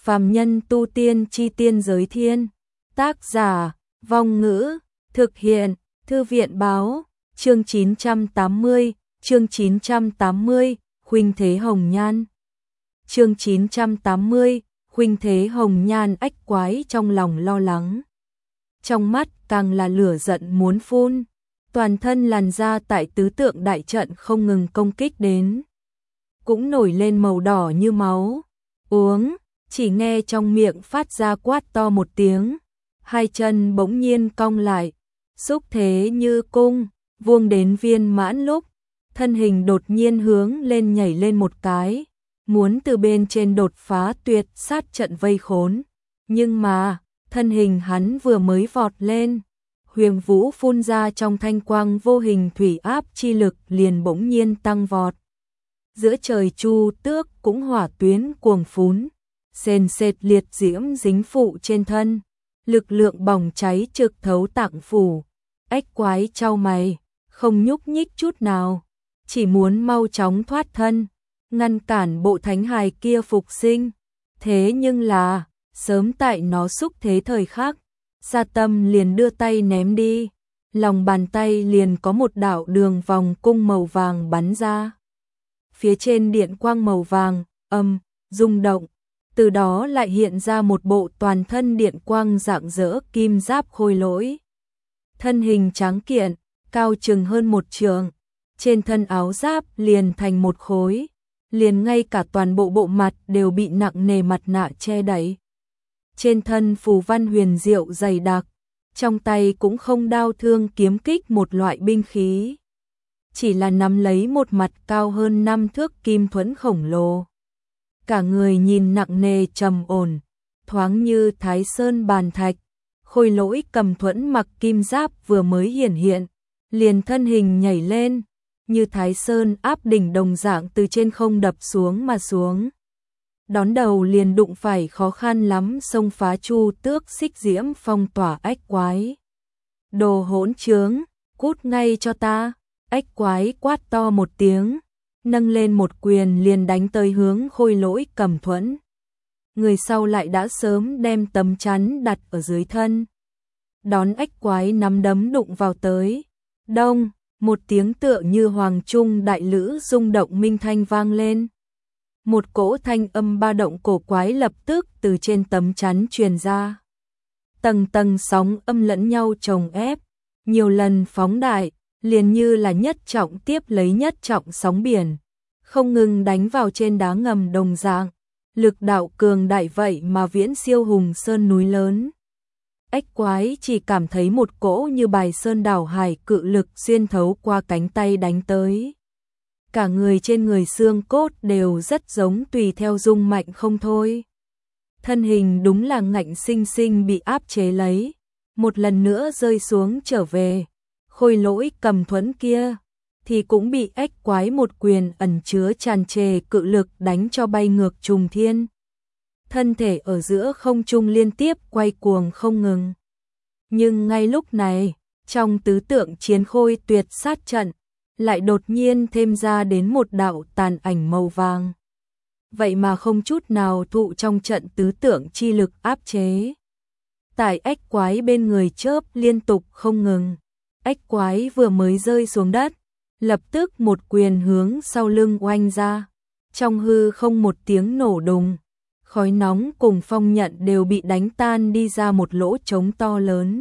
Phàm nhân tu tiên chi tiên giới thiên. Tác giả, Vong Ngữ, thực hiện, Thư viện báo, chương 980, Khuynh Thế Hồng Nhan. Chương 980, Khuynh Thế Hồng Nhan. Ách quái trong lòng lo lắng, trong mắt càng là lửa giận muốn phun, toàn thân làn da tại tứ tượng đại trận không ngừng công kích đến, cũng nổi lên màu đỏ như máu. Uống, chỉ nghe trong miệng phát ra quát to một tiếng, hai chân bỗng nhiên cong lại, xúc thế như cung, vuông đến viên mãn lúc, thân hình đột nhiên hướng lên nhảy lên một cái, muốn từ bên trên đột phá tuyệt sát trận vây khốn. Nhưng mà, thân hình hắn vừa mới vọt lên, huyền vũ phun ra trong thanh quang vô hình thủy áp chi lực liền bỗng nhiên tăng vọt. Giữa trời chu tước cũng hỏa tuyến cuồng phún, sền sệt liệt diễm dính phụ trên thân, lực lượng bỏng cháy trực thấu tạng phủ. Ách quái chau mày, không nhúc nhích chút nào, chỉ muốn mau chóng thoát thân, ngăn cản bộ thánh hài kia phục sinh. Thế nhưng là, sớm tại nó xúc thế thời khắc, Sa Tâm liền đưa tay ném đi, lòng bàn tay liền có một đạo đường vòng cung màu vàng bắn ra. Phía trên điện quang màu vàng, rung động, từ đó lại hiện ra một bộ toàn thân điện quang rạng rỡ kim giáp khôi lỗi. Thân hình tráng kiện, cao chừng hơn một trượng, trên thân áo giáp liền thành một khối, liền ngay cả toàn bộ bộ mặt đều bị nặng nề mặt nạ che đậy. Trên thân phù văn huyền diệu dày đặc, trong tay cũng không đao thương kiếm kích một loại binh khí, chỉ là nắm lấy một mặt cao hơn 5 thước kim thuẫn khổng lồ. Cả người nhìn nặng nề trầm ổn, thoáng như Thái Sơn bàn thạch. Khôi lỗi cầm thuẫn mặc kim giáp vừa mới hiển hiện, liền thân hình nhảy lên, như Thái Sơn áp đỉnh đồng dạng từ trên không đập xuống mà xuống. Đón đầu liền đụng phải khó khăn lắm xông phá chu tước xích diễm phong tỏa ách quái. Đồ hỗn trướng, cút ngay cho ta! Ách quái quát to một tiếng, nâng lên một quyền liền đánh tới hướng khôi lỗi cầm thuẫn. Người sau lại đã sớm đem tấm chắn đặt ở dưới thân. Đón ách quái nắm đấm đụng vào tới. Đông, một tiếng tựa như hoàng trung đại lữ rung động minh thanh vang lên. Một cỗ thanh âm ba động cổ quái lập tức từ trên tấm chắn truyền ra. Tầng tầng sóng âm lẫn nhau chồng ép, nhiều lần phóng đại, liền như là nhất trọng tiếp lấy nhất trọng sóng biển, không ngừng đánh vào trên đá ngầm đồng dạng. Lực đạo cường đại vậy mà viễn siêu hùng sơn núi lớn. Ách quái chỉ cảm thấy một cỗ như bài sơn đảo hải cự lực xuyên thấu qua cánh tay đánh tới. Cả người trên người xương cốt đều rất giống tùy theo rung mạnh không thôi. Thân hình đúng là ngạnh sinh sinh bị áp chế lấy, một lần nữa rơi xuống trở về. Khôi lỗi cầm thuẫn kia thì cũng bị ách quái một quyền ẩn chứa tràn trề cự lực đánh cho bay ngược trùng thiên. Thân thể ở giữa không trung liên tiếp quay cuồng không ngừng. Nhưng ngay lúc này, trong tứ tượng chiến khôi tuyệt sát trận, lại đột nhiên thêm ra đến một đạo tàn ảnh màu vàng. Vậy mà không chút nào thụ trong trận tứ tượng chi lực áp chế. Tại ách quái bên người chớp liên tục không ngừng. Ách quái vừa mới rơi xuống đất, lập tức một quyền hướng sau lưng oanh ra. Trong hư không một tiếng nổ đùng, khói nóng cùng phong nhận đều bị đánh tan đi ra một lỗ trống to lớn.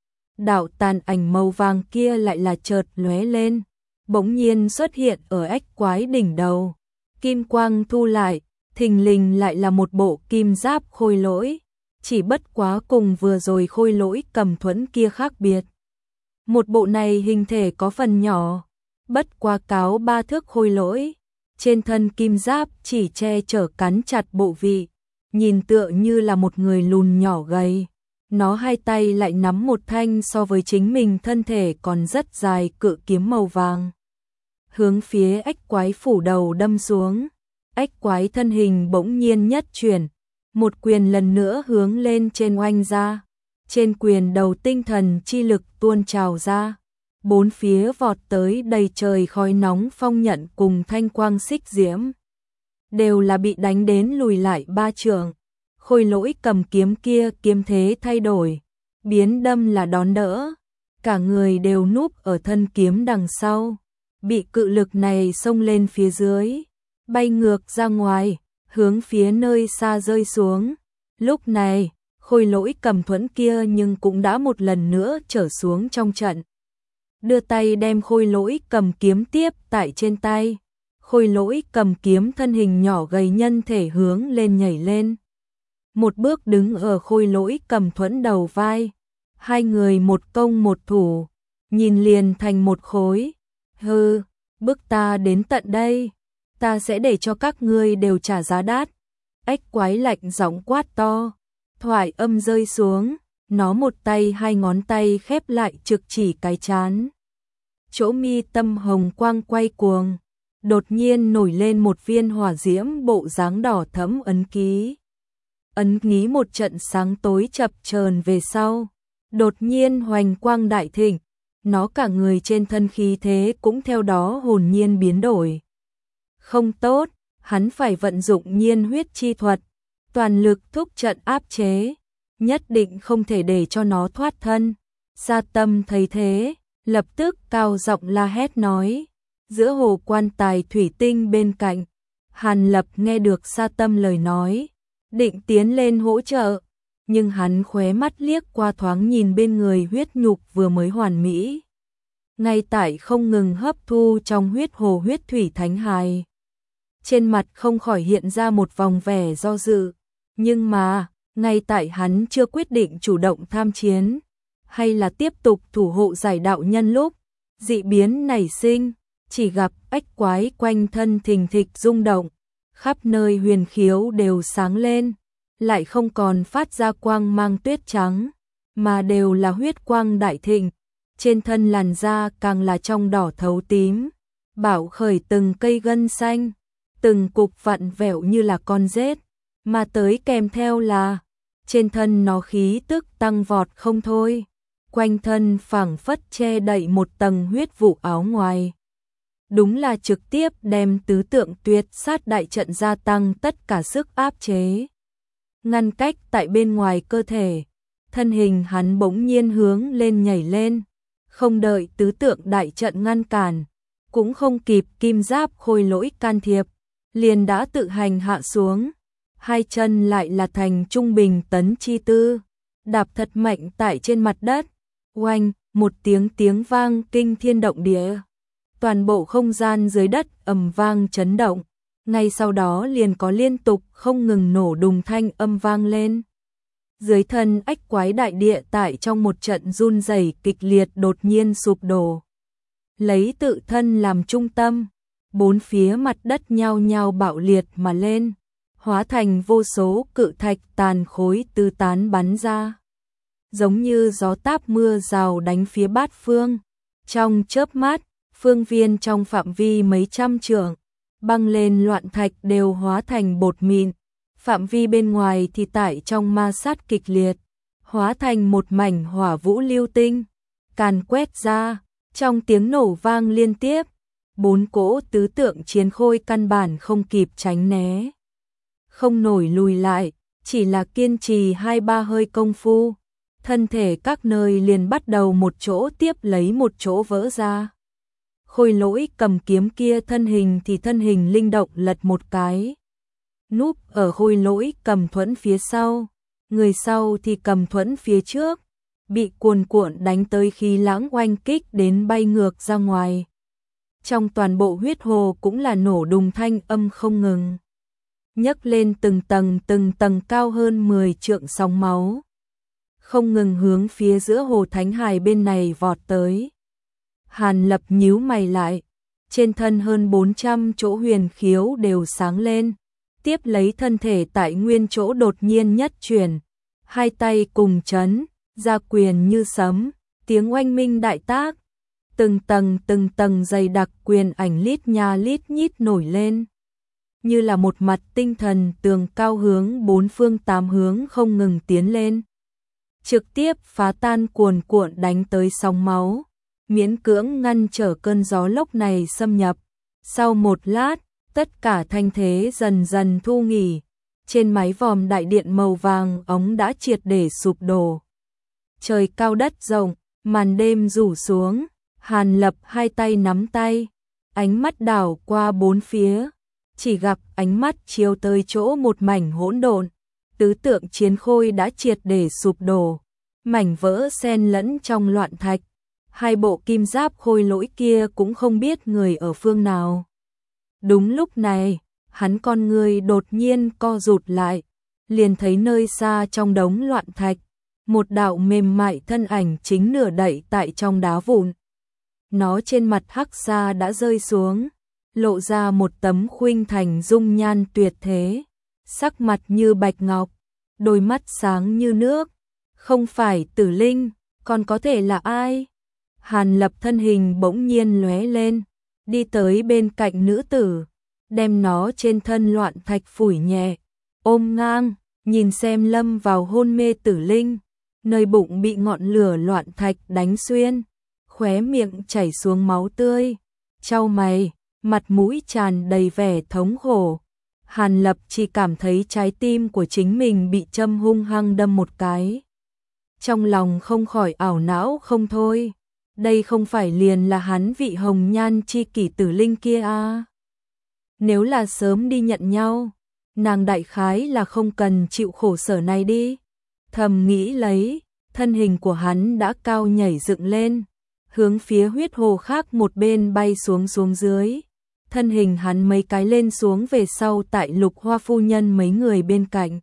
Đạo tàn ảnh màu vàng kia lại là chợt lóe lên, bỗng nhiên xuất hiện ở ách quái đỉnh đầu. Kim quang thu lại, thình lình lại là một bộ kim giáp khôi lỗi, chỉ bất quá cùng vừa rồi khôi lỗi cầm thuẫn kia khác biệt. Một bộ này hình thể có phần nhỏ, bất quá cáo 3 thước khôi lỗi, trên thân kim giáp chỉ che chở cắn chặt bộ vị, nhìn tựa như là một người lùn nhỏ gầy. Nó hai tay lại nắm một thanh so với chính mình thân thể còn rất dài cự kiếm màu vàng, hướng phía ách quái phủ đầu đâm xuống. Ách quái thân hình bỗng nhiên nhất chuyển, một quyền lần nữa hướng lên trên oanh ra. Trên quyền đầu tinh thần chi lực tuôn trào ra, bốn phía vọt tới đầy trời khói nóng phong nhận cùng thanh quang xích diễm, đều là bị đánh đến lùi lại 3 trượng. Khôi Lỗi cầm kiếm kia kiếm thế thay đổi, biến đâm là đón đỡ, cả người đều núp ở thân kiếm đằng sau, bị cự lực này xông lên phía dưới, bay ngược ra ngoài, hướng phía nơi xa rơi xuống. Lúc này, Khôi Lỗi cầm thuẫn kia nhưng cũng đã một lần nữa trở xuống trong trận. Đưa tay đem Khôi Lỗi cầm kiếm tiếp tại trên tay. Khôi Lỗi cầm kiếm thân hình nhỏ gầy nhân thể hướng lên nhảy lên. Một bước đứng ở Khôi Lỗi cầm thuẫn đầu vai. Hai người một công một thủ, nhìn liền thành một khối. Hừ, bước ta đến tận đây, ta sẽ để cho các ngươi đều trả giá đắt. Ếch quái lạnh giọng quát to, thoại âm rơi xuống, nó một tay hai ngón tay khép lại trực chỉ cái trán. Chỗ mi tâm hồng quang quay cuồng, đột nhiên nổi lên một viên hỏa diễm bộ dáng đỏ thẫm ấn ký. Ấn ký một trận sáng tối chập chờn về sau, đột nhiên hoành quang đại thịnh, nó cả người trên thân khí thế cũng theo đó hồn nhiên biến đổi. Không tốt, hắn phải vận dụng nhiên huyết chi thuật, toàn lực thúc trận áp chế, nhất định không thể để cho nó thoát thân. Sa Tâm thấy thế, lập tức cao giọng la hét nói, giữa hồ quan tài thủy tinh bên cạnh, Hàn Lập nghe được Sa Tâm lời nói, định tiến lên hỗ trợ, nhưng hắn khóe mắt liếc qua thoáng nhìn bên người huyết nhục vừa mới hoàn mỹ. Ngay tại không ngừng hấp thu trong huyết hồ huyết thủy thánh hài. Trên mặt không khỏi hiện ra một vòng vẻ do dự, nhưng mà, ngay tại hắn chưa quyết định chủ động tham chiến, hay là tiếp tục thủ hộ giải đạo nhân lúc, dị biến nảy sinh, chỉ gặp ếch quái quanh thân thình thịch rung động, khắp nơi huyền khiếu đều sáng lên, lại không còn phát ra quang mang tuyết trắng, mà đều là huyết quang đại thịnh, trên thân làn da càng là trong đỏ thấu tím, bảo khởi từng cây gân xanh, từng cục vặn vẹo như là con rết, mà tới kèm theo là trên thân nó khí tức tăng vọt không thôi, quanh thân phảng phất che đậy một tầng huyết vụ áo ngoài. Đúng là trực tiếp đem tứ tượng tuyệt sát đại trận gia tăng tất cả sức áp chế. Ngăn cách tại bên ngoài cơ thể, thân hình hắn bỗng nhiên hướng lên nhảy lên, không đợi tứ tượng đại trận ngăn cản, cũng không kịp kim giáp Khôi Lỗi can thiệp, liền đã tự hành hạ xuống, hai chân lại là thành trung bình tấn chi tư, đạp thật mạnh tại trên mặt đất, oanh, một tiếng vang kinh thiên động địa. Toàn bộ không gian dưới đất ầm vang chấn động, ngay sau đó liền có liên tục không ngừng nổ đùng thanh âm vang lên. Dưới thân ếch quái đại địa tại trong một trận run rẩy kịch liệt đột nhiên sụp đổ. Lấy tự thân làm trung tâm, bốn phía mặt đất nhao nhao bạo liệt mà lên, hóa thành vô số cự thạch tàn khối tứ tán bắn ra. Giống như gió táp mưa rào đánh phía bát phương, trong chớp mắt, phương viên trong phạm vi mấy trăm trượng, băng lên loạn thạch đều hóa thành bột mịn, phạm vi bên ngoài thì tại trong ma sát kịch liệt, hóa thành một mảnh hỏa vũ lưu tinh, càn quét ra, trong tiếng nổ vang liên tiếp, bốn cỗ tứ tượng chiến khôi căn bản không kịp tránh né. Không nổi lùi lại, chỉ là kiên trì 2-3 hơi công phu, thân thể các nơi liền bắt đầu một chỗ tiếp lấy một chỗ vỡ ra. Khôi Lỗi cầm kiếm kia thân hình linh động lật một cái, núp ở Khôi Lỗi cầm thuẫn phía sau, người sau thì cầm thuẫn phía trước, bị cuồn cuộn đánh tới khí lãng oanh kích đến bay ngược ra ngoài. Trong toàn bộ huyết hồ cũng là nổ đùng thanh âm không ngừng, nhấc lên từng tầng cao hơn 10 trượng sóng máu, không ngừng hướng phía giữa hồ thánh hài bên này vọt tới. Hàn Lập nhíu mày lại, trên thân hơn 400 chỗ huyền khiếu đều sáng lên, tiếp lấy thân thể tại nguyên chỗ đột nhiên nhất chuyển, hai tay cùng chấn, ra quyền như sấm, tiếng oanh minh đại tác, từng tầng dày đặc quyền ảnh lít nha lít nhít nổi lên, như là một mặt tinh thần tường cao hướng bốn phương tám hướng không ngừng tiến lên, trực tiếp phá tan cuồn cuộn đánh tới sóng máu, miễn cưỡng ngăn trở cơn gió lốc này xâm nhập. Sau một lát, tất cả thanh thế dần dần thu nghỉ, trên mái vòm đại điện màu vàng óng đã triệt để sụp đổ. Trời cao đất rộng, màn đêm rủ xuống, Hàn Lập hai tay nắm tay, ánh mắt đảo qua bốn phía, chỉ gặp ánh mắt chiếu tới chỗ một mảnh hỗn độn, tứ tượng chiến khôi đã triệt để sụp đổ, mảnh vỡ xen lẫn trong loạn thạch, hai bộ kim giáp khôi lỗi kia cũng không biết người ở phương nào. Đúng lúc này, hắn con người đột nhiên co rụt lại, liền thấy nơi xa trong đống loạn thạch, một đạo mềm mại thân ảnh chính nửa đậy tại trong đá vụn. Nó trên mặt hắc sa đã rơi xuống, lộ ra một tấm khuynh thành dung nhan tuyệt thế, sắc mặt như bạch ngọc, đôi mắt sáng như nước. Không phải Tử Linh, còn có thể là ai? Hàn Lập thân hình bỗng nhiên lóe lên, đi tới bên cạnh nữ tử, đem nó trên thân loạn thạch phủi nhẹ, ôm ngang, nhìn xem lâm vào hôn mê Tử Linh, nơi bụng bị ngọn lửa loạn thạch đánh xuyên, khóe miệng chảy xuống máu tươi, chau mày, mặt mũi tràn đầy vẻ thống khổ. Hàn Lập chỉ cảm thấy trái tim của chính mình bị châm hung hăng đâm một cái. Trong lòng không khỏi ảo não không thôi, đây không phải liền là hắn vị hồng nhan chi kỷ Tử Linh kia à? Nếu là sớm đi nhận nhau, nàng đại khái là không cần chịu khổ sở này đi. Thầm nghĩ lấy, thân hình của hắn đã cao nhảy dựng lên, hướng phía huyết hồ khác một bên bay xuống dưới. Thân hình hắn mấy cái lên xuống về sau tại Lục Hoa phu nhân mấy người bên cạnh.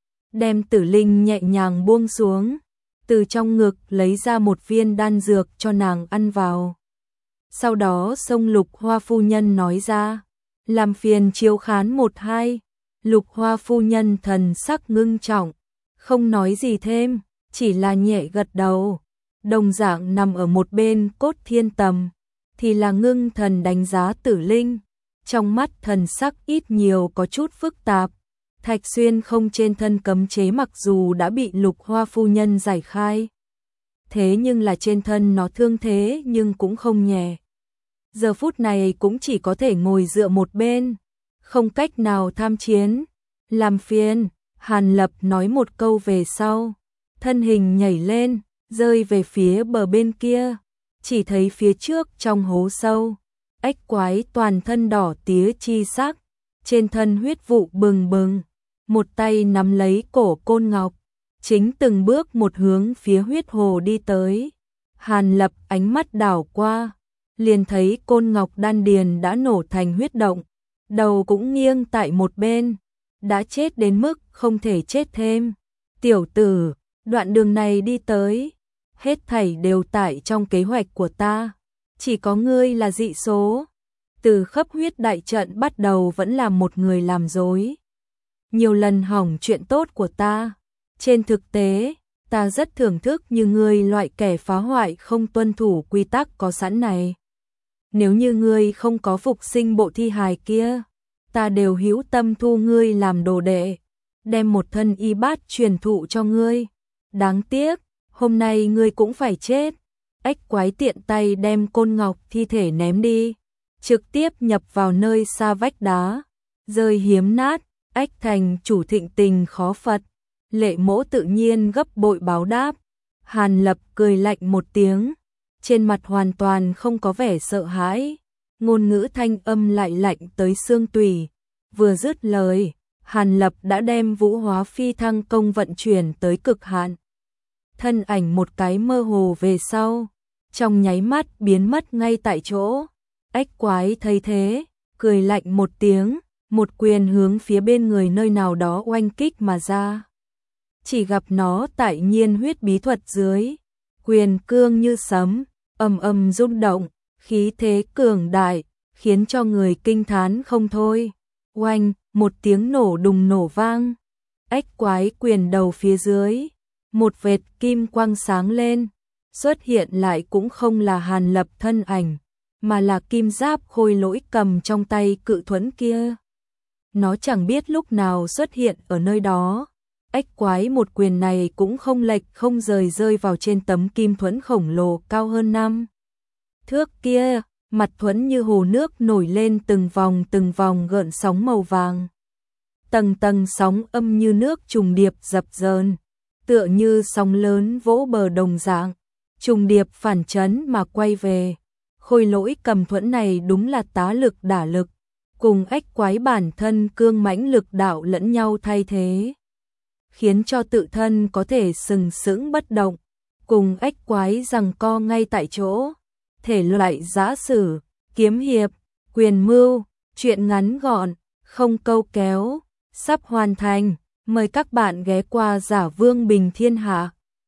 Đem Tử Linh nhẹ nhàng buông xuống, từ trong ngực lấy ra một viên đan dược cho nàng ăn vào. Sau đó xông Lục Hoa phu nhân nói ra, làm phiền chiếu khán một hai. Lục Hoa phu nhân thần sắc ngưng trọng, không nói gì thêm, chỉ là nhẹ gật đầu. Đồng dạng nằm ở một bên Cốt Thiên Tầm, thì là ngưng thần đánh giá Tử Linh, trong mắt thần sắc ít nhiều có chút phức tạp. Thạch xuyên không trên thân cấm chế mặc dù đã bị Lục Hoa phu nhân giải khai, thế nhưng là trên thân nó thương thế nhưng cũng không nhẹ. Giờ phút này cũng chỉ có thể ngồi dựa một bên, không cách nào tham chiến. Làm phiền, Hàn Lập nói một câu về sau, thân hình nhảy lên, rơi về phía bờ bên kia, chỉ thấy phía trước trong hố sâu, ếch quái toàn thân đỏ tía chi sắc, trên thân huyết vụ bừng bừng, một tay nắm lấy cổ Côn Ngọc, chính từng bước một hướng phía huyết hồ đi tới. Hàn Lập ánh mắt đảo qua, liền thấy Côn Ngọc đan điền đã nổ thành huyết động, đầu cũng nghiêng tại một bên, đã chết đến mức không thể chết thêm. Tiểu tử, đoạn đường này đi tới, hết thảy đều tại trong kế hoạch của ta, chỉ có ngươi là dị số. Từ khắp huyết đại trận bắt đầu vẫn là một người làm dối, nhiều lần hỏng chuyện tốt của ta. Trên thực tế, ta rất thưởng thức như ngươi loại kẻ phá hoại không tuân thủ quy tắc có sẵn này. Nếu như ngươi không có phục sinh bộ thi hài kia, ta đều hữu tâm thu ngươi làm đồ đệ, đem một thân y bát truyền thụ cho ngươi. Đáng tiếc, hôm nay ngươi cũng phải chết. Ếch quái tiện tay đem Côn Ngọc thi thể ném đi, trực tiếp nhập vào nơi xa vách đá, rơi hiếm nát. Ếch thành chủ thịnh tình khó phật, Lệ Mỗ tự nhiên gấp bội báo đáp. Hàn Lập cười lạnh một tiếng, trên mặt hoàn toàn không có vẻ sợ hãi, ngôn ngữ thanh âm lại lạnh tới xương tủy. Vừa dứt lời, Hàn Lập đã đem Vũ Hóa Phi Thăng công vận chuyển tới cực hạn. Thân ảnh một cái mơ hồ về sau, trong nháy mắt biến mất ngay tại chỗ. Ếch quái thấy thế, cười lạnh một tiếng, một quyền hướng phía bên người nơi nào đó oanh kích mà ra. Chỉ gặp nó tại nhiên huyết bí thuật dưới, quyền cương như sấm, ầm ầm rung động, khí thế cường đại, khiến cho người kinh thán không thôi. Oanh, một tiếng nổ đùng nổ vang, ếch quái quyền đầu phía dưới, một vệt kim quang sáng lên, xuất hiện lại cũng không là Hàn Lập thân ảnh, mà là kim giáp khôi lỗi cầm trong tay cự thuẫn kia. Nó chẳng biết lúc nào xuất hiện ở nơi đó. Ếch quái một quyền này cũng không lệch không rời rơi vào trên tấm kim thuẫn khổng lồ cao hơn 5 thước kia, mặt thuẫn như hồ nước nổi lên từng vòng gợn sóng màu vàng. tầng tầng sóng âm như nước trùng điệp dập dờn, tựa như sóng lớn vỗ bờ đồng dạng, trùng điệp phản chấn mà quay về. Khôi lỗi cầm thuẫn này đúng là tá lực đả lực, cùng ách quái bản thân cương mãnh lực đạo lẫn nhau thay thế, khiến cho tự thân có thể sừng sững bất động, cùng ách quái giằng co ngay tại chỗ. Thể loại giã sử, kiếm hiệp, quyền mưu, truyện ngắn gọn, không câu kéo, sắp hoàn thành. Mời các bạn ghé qua Giả Vương Bình Thiên Hạ.